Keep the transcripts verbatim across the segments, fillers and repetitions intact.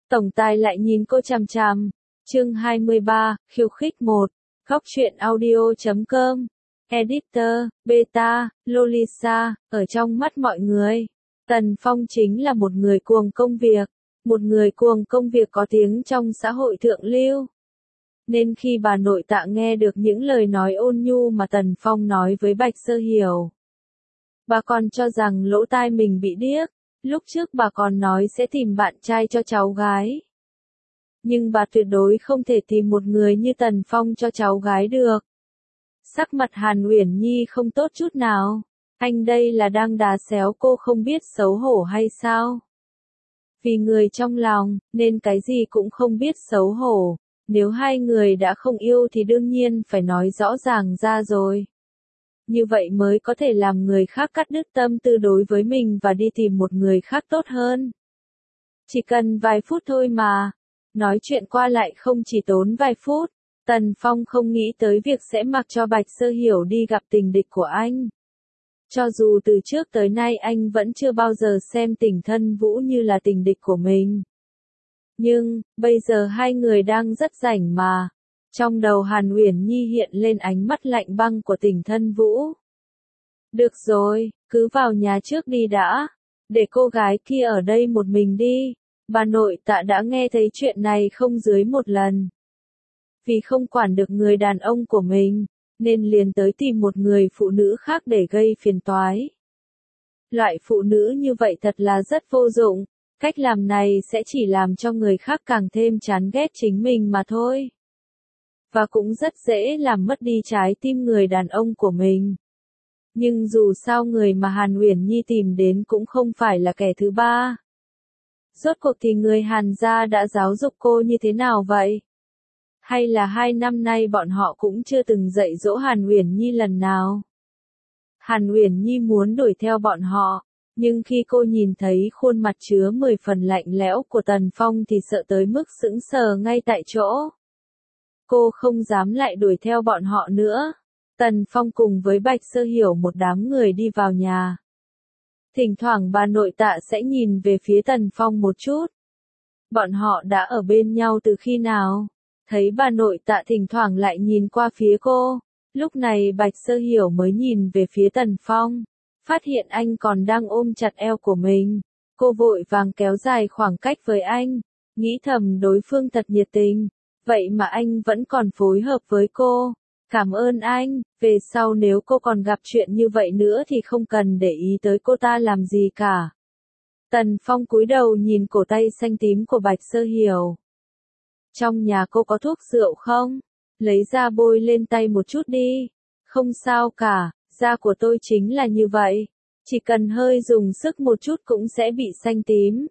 Tổng tài lại nhìn cô chằm chằm. Chương hai mươi ba, khiêu khích một. Góc truyện audio chấm com. Editor, Beta, Lolisa, ở trong mắt mọi người, Tần Phong chính là một người cuồng công việc, một người cuồng công việc có tiếng trong xã hội thượng lưu. Nên khi bà nội tạ nghe được những lời nói ôn nhu mà Tần Phong nói với Bạch Sơ Hiểu, bà còn cho rằng lỗ tai mình bị điếc, lúc trước bà còn nói sẽ tìm bạn trai cho cháu gái. Nhưng bà tuyệt đối không thể tìm một người như Tần Phong cho cháu gái được. Sắc mặt Hàn Uyển Nhi không tốt chút nào. Anh đây là đang đá xéo cô không biết xấu hổ hay sao? Vì người trong lòng, nên cái gì cũng không biết xấu hổ. Nếu hai người đã không yêu thì đương nhiên phải nói rõ ràng ra rồi. Như vậy mới có thể làm người khác cắt đứt tâm tư đối với mình và đi tìm một người khác tốt hơn. Chỉ cần vài phút thôi mà. Nói chuyện qua lại không chỉ tốn vài phút. Tần Phong không nghĩ tới việc sẽ mặc cho Bạch Sơ Hiểu đi gặp tình địch của anh. Cho dù từ trước tới nay anh vẫn chưa bao giờ xem Tình Thân Vũ như là tình địch của mình. Nhưng, bây giờ hai người đang rất rảnh mà. Trong đầu Hàn Uyển Nhi hiện lên ánh mắt lạnh băng của Tình Thân Vũ. Được rồi, cứ vào nhà trước đi đã. Để cô gái kia ở đây một mình đi. Bà nội tạ đã nghe thấy chuyện này không dưới một lần. Vì không quản được người đàn ông của mình, nên liền tới tìm một người phụ nữ khác để gây phiền toái. Loại phụ nữ như vậy thật là rất vô dụng, cách làm này sẽ chỉ làm cho người khác càng thêm chán ghét chính mình mà thôi. Và cũng rất dễ làm mất đi trái tim người đàn ông của mình. Nhưng dù sao người mà Hàn Uyển Nhi tìm đến cũng không phải là kẻ thứ ba. Rốt cuộc thì người Hàn gia đã giáo dục cô như thế nào vậy? Hay là hai năm nay bọn họ cũng chưa từng dạy dỗ Hàn Uyển Nhi lần nào? Hàn Uyển Nhi muốn đuổi theo bọn họ, nhưng khi cô nhìn thấy khuôn mặt chứa mười phần lạnh lẽo của Tần Phong thì sợ tới mức sững sờ ngay tại chỗ. Cô không dám lại đuổi theo bọn họ nữa. Tần Phong cùng với Bạch Sơ Hiểu một đám người đi vào nhà. Thỉnh thoảng bà nội tạ sẽ nhìn về phía Tần Phong một chút. Bọn họ đã ở bên nhau từ khi nào? Thấy bà nội tạ thỉnh thoảng lại nhìn qua phía cô. Lúc này Bạch Sơ Hiểu mới nhìn về phía Tần Phong. Phát hiện anh còn đang ôm chặt eo của mình. Cô vội vàng kéo dài khoảng cách với anh. Nghĩ thầm đối phương thật nhiệt tình. Vậy mà anh vẫn còn phối hợp với cô. Cảm ơn anh, về sau nếu cô còn gặp chuyện như vậy nữa thì không cần để ý tới cô ta làm gì cả. Tần Phong cúi đầu nhìn cổ tay xanh tím của Bạch Sơ Hiểu. Trong nhà cô có thuốc rượu không? Lấy ra bôi lên tay một chút đi. Không sao cả, da của tôi chính là như vậy. Chỉ cần hơi dùng sức một chút cũng sẽ bị xanh tím.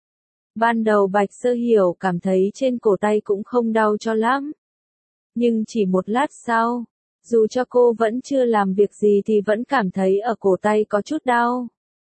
Ban đầu Bạch Sơ Hiểu cảm thấy trên cổ tay cũng không đau cho lắm. Nhưng chỉ một lát sau, dù cho cô vẫn chưa làm việc gì thì vẫn cảm thấy ở cổ tay có chút đau.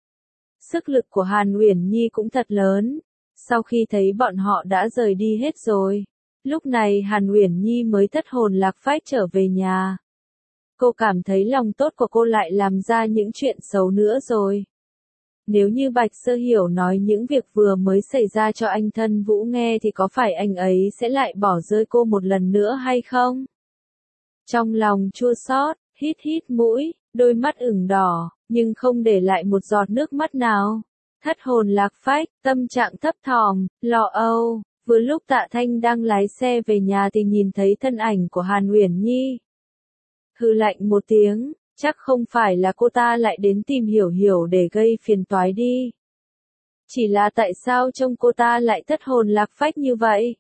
Sức lực của Hàn Uyển Nhi cũng thật lớn. Sau khi thấy bọn họ đã rời đi hết rồi, lúc này Hàn Uyển Nhi mới thất hồn lạc phách trở về nhà. Cô cảm thấy lòng tốt của cô lại làm ra những chuyện xấu nữa rồi. Nếu như Bạch Sơ Hiểu nói những việc vừa mới xảy ra cho anh Thân Vũ nghe thì có phải anh ấy sẽ lại bỏ rơi cô một lần nữa hay không? Trong lòng chua xót, hít hít mũi, đôi mắt ửng đỏ, nhưng không để lại một giọt nước mắt nào. Thất hồn lạc phách, tâm trạng thấp thỏm, lo âu. Vừa lúc Tạ Thanh đang lái xe về nhà thì nhìn thấy thân ảnh của Hàn Uyển Nhi. Hừ lạnh một tiếng, chắc không phải là cô ta lại đến tìm Hiểu Hiểu để gây phiền toái đi. Chỉ là tại sao trông cô ta lại thất hồn lạc phách như vậy?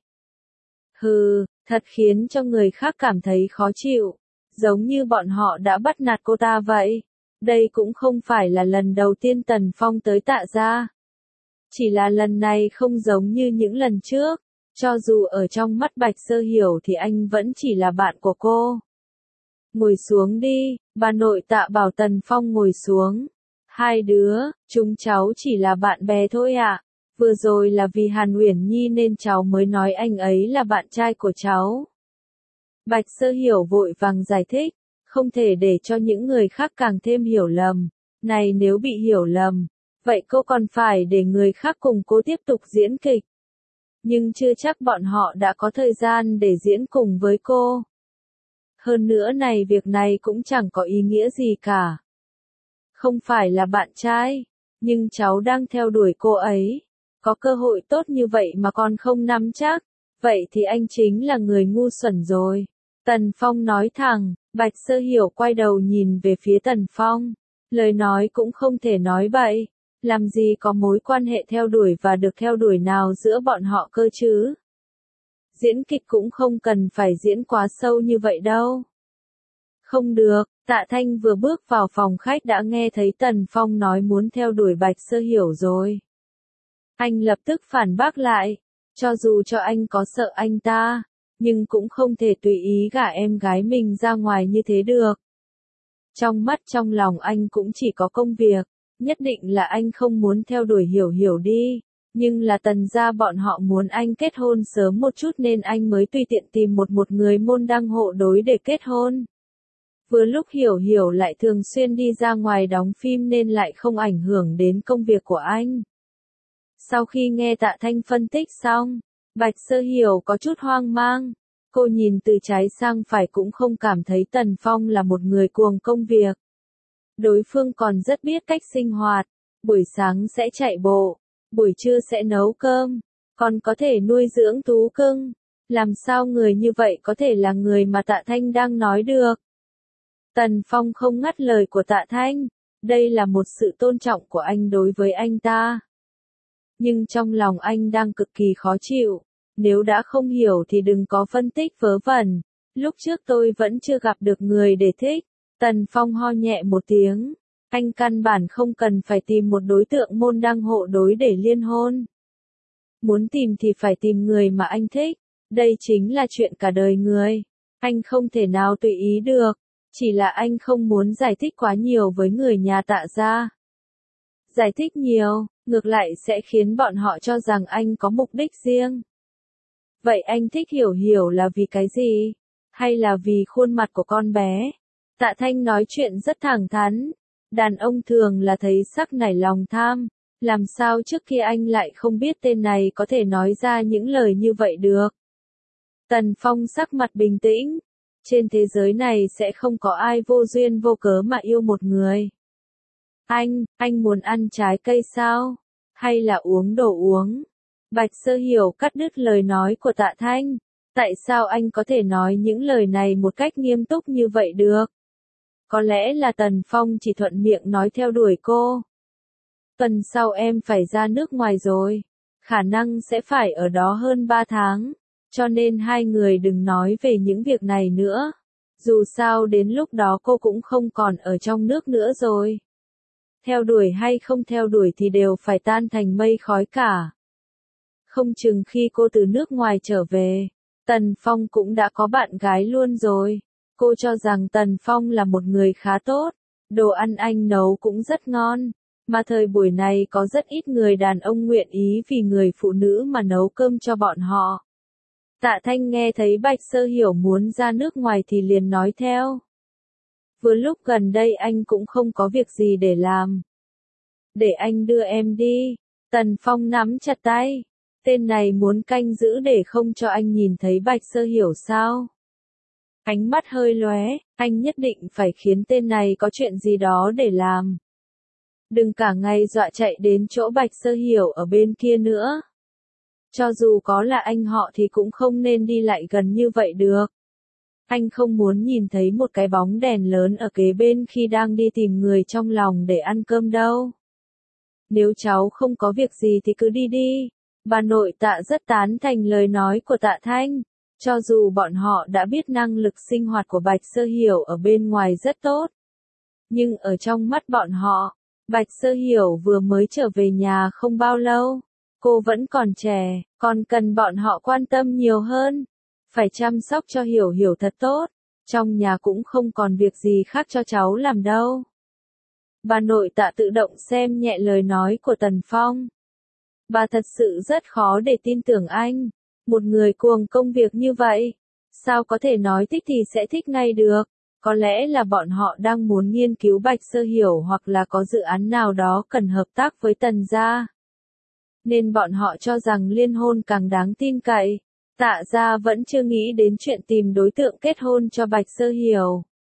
Hừ, thật khiến cho người khác cảm thấy khó chịu. Giống như bọn họ đã bắt nạt cô ta vậy. Đây cũng không phải là lần đầu tiên Tần Phong tới Tạ gia. Chỉ là lần này không giống như những lần trước. Cho dù ở trong mắt Bạch Sơ Hiểu thì anh vẫn chỉ là bạn của cô. Ngồi xuống đi, bà nội Tạ bảo Tần Phong ngồi xuống. Hai đứa, chúng cháu chỉ là bạn bè thôi ạ. À. Vừa rồi là vì Hàn Uyển Nhi nên cháu mới nói anh ấy là bạn trai của cháu. Bạch Sơ Hiểu vội vàng giải thích, không thể để cho những người khác càng thêm hiểu lầm. Này nếu bị hiểu lầm, vậy cô còn phải để người khác cùng cô tiếp tục diễn kịch. nhưng chưa chắc bọn họ đã có thời gian để diễn cùng với cô. Hơn nữa này việc này cũng chẳng có ý nghĩa gì cả. Không phải là bạn trai, nhưng cháu đang theo đuổi cô ấy. Có cơ hội tốt như vậy mà còn không nắm chắc, vậy thì anh chính là người ngu xuẩn rồi. Tần Phong nói thẳng, Bạch Sơ Hiểu quay đầu nhìn về phía Tần Phong. Lời nói cũng không thể nói bậy, làm gì có mối quan hệ theo đuổi và được theo đuổi nào giữa bọn họ cơ chứ. Diễn kịch cũng không cần phải diễn quá sâu như vậy đâu. Không được, Tạ Thanh vừa bước vào phòng khách đã nghe thấy Tần Phong nói muốn theo đuổi Bạch Sơ Hiểu rồi. Anh lập tức phản bác lại, cho dù cho anh có sợ anh ta, nhưng cũng không thể tùy ý gả em gái mình ra ngoài như thế được. Trong mắt trong lòng anh cũng chỉ có công việc, nhất định là anh không muốn theo đuổi Hiểu Hiểu đi, nhưng là Tần gia bọn họ muốn anh kết hôn sớm một chút nên anh mới tùy tiện tìm một một người môn đăng hộ đối để kết hôn. Vừa lúc Hiểu Hiểu lại thường xuyên đi ra ngoài đóng phim nên lại không ảnh hưởng đến công việc của anh. Sau khi nghe Tạ Thanh phân tích xong, Bạch Sơ Hiểu có chút hoang mang. Cô nhìn từ trái sang phải cũng không cảm thấy Tần Phong là một người cuồng công việc. Đối phương còn rất biết cách sinh hoạt, buổi sáng sẽ chạy bộ, buổi trưa sẽ nấu cơm, còn có thể nuôi dưỡng thú cưng. Làm sao người như vậy có thể là người mà Tạ Thanh đang nói được? Tần Phong không ngắt lời của Tạ Thanh, đây là một sự tôn trọng của anh đối với anh ta. Nhưng trong lòng anh đang cực kỳ khó chịu, nếu đã không hiểu thì đừng có phân tích vớ vẩn, lúc trước tôi vẫn chưa gặp được người để thích. Tần Phong ho nhẹ một tiếng, anh căn bản không cần phải tìm một đối tượng môn đăng hộ đối để liên hôn. Muốn tìm thì phải tìm người mà anh thích, đây chính là chuyện cả đời người, anh không thể nào tùy ý được, chỉ là anh không muốn giải thích quá nhiều với người nhà Tạ gia. Giải thích nhiều, ngược lại sẽ khiến bọn họ cho rằng anh có mục đích riêng. Vậy anh thích Hiểu Hiểu là vì cái gì? Hay là vì khuôn mặt của con bé? Tạ Thanh nói chuyện rất thẳng thắn. Đàn ông thường là thấy sắc nảy lòng tham. Làm sao trước khi anh lại không biết tên này có thể nói ra những lời như vậy được? Tần Phong sắc mặt bình tĩnh. Trên thế giới này sẽ không có ai vô duyên vô cớ mà yêu một người. Anh, anh muốn ăn trái cây sao? Hay là uống đồ uống? Bạch Sơ Hiểu cắt đứt lời nói của Tạ Thanh. Tại sao anh có thể nói những lời này một cách nghiêm túc như vậy được? Có lẽ là Tần Phong chỉ thuận miệng nói theo đuổi cô. Tuần sau em phải ra nước ngoài rồi. Khả năng sẽ phải ở đó hơn ba tháng. Cho nên hai người đừng nói về những việc này nữa. Dù sao đến lúc đó cô cũng không còn ở trong nước nữa rồi. Theo đuổi hay không theo đuổi thì đều phải tan thành mây khói cả. Không chừng khi cô từ nước ngoài trở về, Tần Phong cũng đã có bạn gái luôn rồi. Cô cho rằng Tần Phong là một người khá tốt, đồ ăn anh nấu cũng rất ngon, mà thời buổi này có rất ít người đàn ông nguyện ý vì người phụ nữ mà nấu cơm cho bọn họ. Tạ Thanh nghe thấy Bạch Sơ Hiểu muốn ra nước ngoài thì liền nói theo. Vừa lúc gần đây anh cũng không có việc gì để làm. Để anh đưa em đi. Tần Phong nắm chặt tay. Tên này muốn canh giữ để không cho anh nhìn thấy Bạch Sơ Hiểu sao? Ánh mắt hơi lóe, anh nhất định phải khiến tên này có chuyện gì đó để làm. Đừng cả ngày dọa chạy đến chỗ Bạch Sơ Hiểu ở bên kia nữa. Cho dù có là anh họ thì cũng không nên đi lại gần như vậy được. Anh không muốn nhìn thấy một cái bóng đèn lớn ở kế bên khi đang đi tìm người trong lòng để ăn cơm đâu. Nếu cháu không có việc gì thì cứ đi đi. Bà nội Tạ rất tán thành lời nói của Tạ Thanh. Cho dù bọn họ đã biết năng lực sinh hoạt của Bạch Sơ Hiểu ở bên ngoài rất tốt. Nhưng ở trong mắt bọn họ, Bạch Sơ Hiểu vừa mới trở về nhà không bao lâu. Cô vẫn còn trẻ, còn cần bọn họ quan tâm nhiều hơn. Phải chăm sóc cho Hiểu Hiểu thật tốt. Trong nhà cũng không còn việc gì khác cho cháu làm đâu. Bà nội Tạ tự động xem nhẹ lời nói của Tần Phong. Bà thật sự rất khó để tin tưởng anh. Một người cuồng công việc như vậy. Sao có thể nói thích thì sẽ thích ngay được. Có lẽ là bọn họ đang muốn nghiên cứu Bạch Sơ Hiểu hoặc là có dự án nào đó cần hợp tác với Tần gia. nên bọn họ cho rằng liên hôn càng đáng tin cậy. Tạ gia vẫn chưa nghĩ đến chuyện tìm đối tượng kết hôn cho Bạch Sơ Hiểu.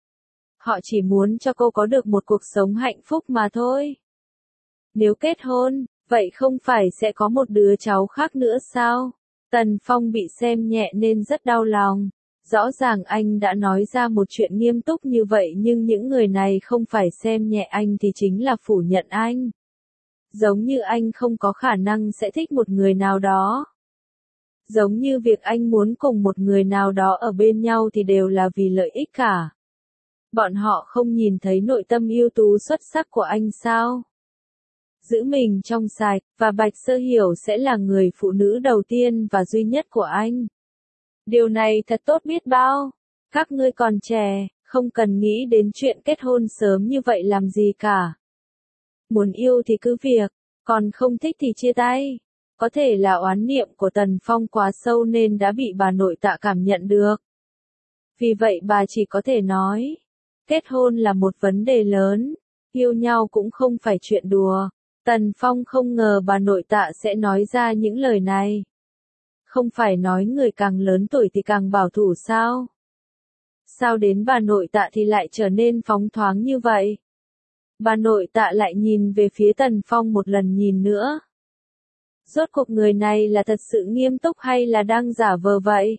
Họ chỉ muốn cho cô có được một cuộc sống hạnh phúc mà thôi. Nếu kết hôn, vậy không phải sẽ có một đứa cháu khác nữa sao? Tần Phong bị xem nhẹ nên rất đau lòng. Rõ ràng anh đã nói ra một chuyện nghiêm túc như vậy nhưng những người này không phải xem nhẹ anh thì chính là phủ nhận anh. Giống như anh không có khả năng sẽ thích một người nào đó. Giống như việc anh muốn cùng một người nào đó ở bên nhau thì đều là vì lợi ích cả. Bọn họ không nhìn thấy nội tâm ưu tú xuất sắc của anh sao? Giữ mình trong sạch, và Bạch Sơ Hiểu sẽ là người phụ nữ đầu tiên và duy nhất của anh. Điều này thật tốt biết bao. Các ngươi còn trẻ, không cần nghĩ đến chuyện kết hôn sớm như vậy làm gì cả. Muốn yêu thì cứ việc, còn không thích thì chia tay. Có thể là oán niệm của Tần Phong quá sâu nên đã bị bà nội Tạ cảm nhận được. Vì vậy bà chỉ có thể nói, kết hôn là một vấn đề lớn, yêu nhau cũng không phải chuyện đùa. Tần Phong không ngờ bà nội Tạ sẽ nói ra những lời này. Không phải nói người càng lớn tuổi thì càng bảo thủ sao? Sao đến bà nội Tạ thì lại trở nên phóng thoáng như vậy? Bà nội Tạ lại nhìn về phía Tần Phong một lần nhìn nữa. Rốt cuộc người này là thật sự nghiêm túc hay là đang giả vờ vậy?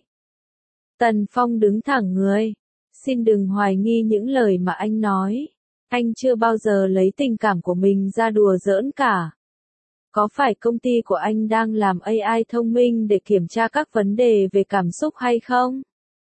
Tần Phong đứng thẳng người. Xin đừng hoài nghi những lời mà anh nói. Anh chưa bao giờ lấy tình cảm của mình ra đùa giỡn cả. Có phải công ty của anh đang làm a i thông minh để kiểm tra các vấn đề về cảm xúc hay không?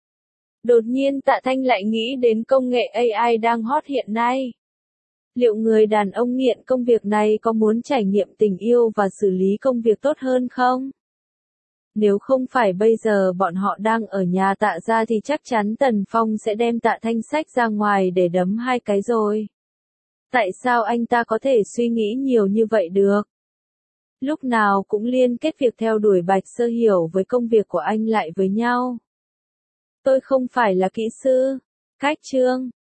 Đột nhiên Tạ Thanh lại nghĩ đến công nghệ a i đang hot hiện nay. Liệu người đàn ông nghiện công việc này có muốn trải nghiệm tình yêu và xử lý công việc tốt hơn không? Nếu không phải bây giờ bọn họ đang ở nhà Tạ gia thì chắc chắn Tần Phong sẽ đem Tạ Thanh xách ra ngoài để đấm hai cái rồi. Tại sao anh ta có thể suy nghĩ nhiều như vậy được? Lúc nào cũng liên kết việc theo đuổi Bạch Sơ Hiểu với công việc của anh lại với nhau. Tôi không phải là kỹ sư. Cách chương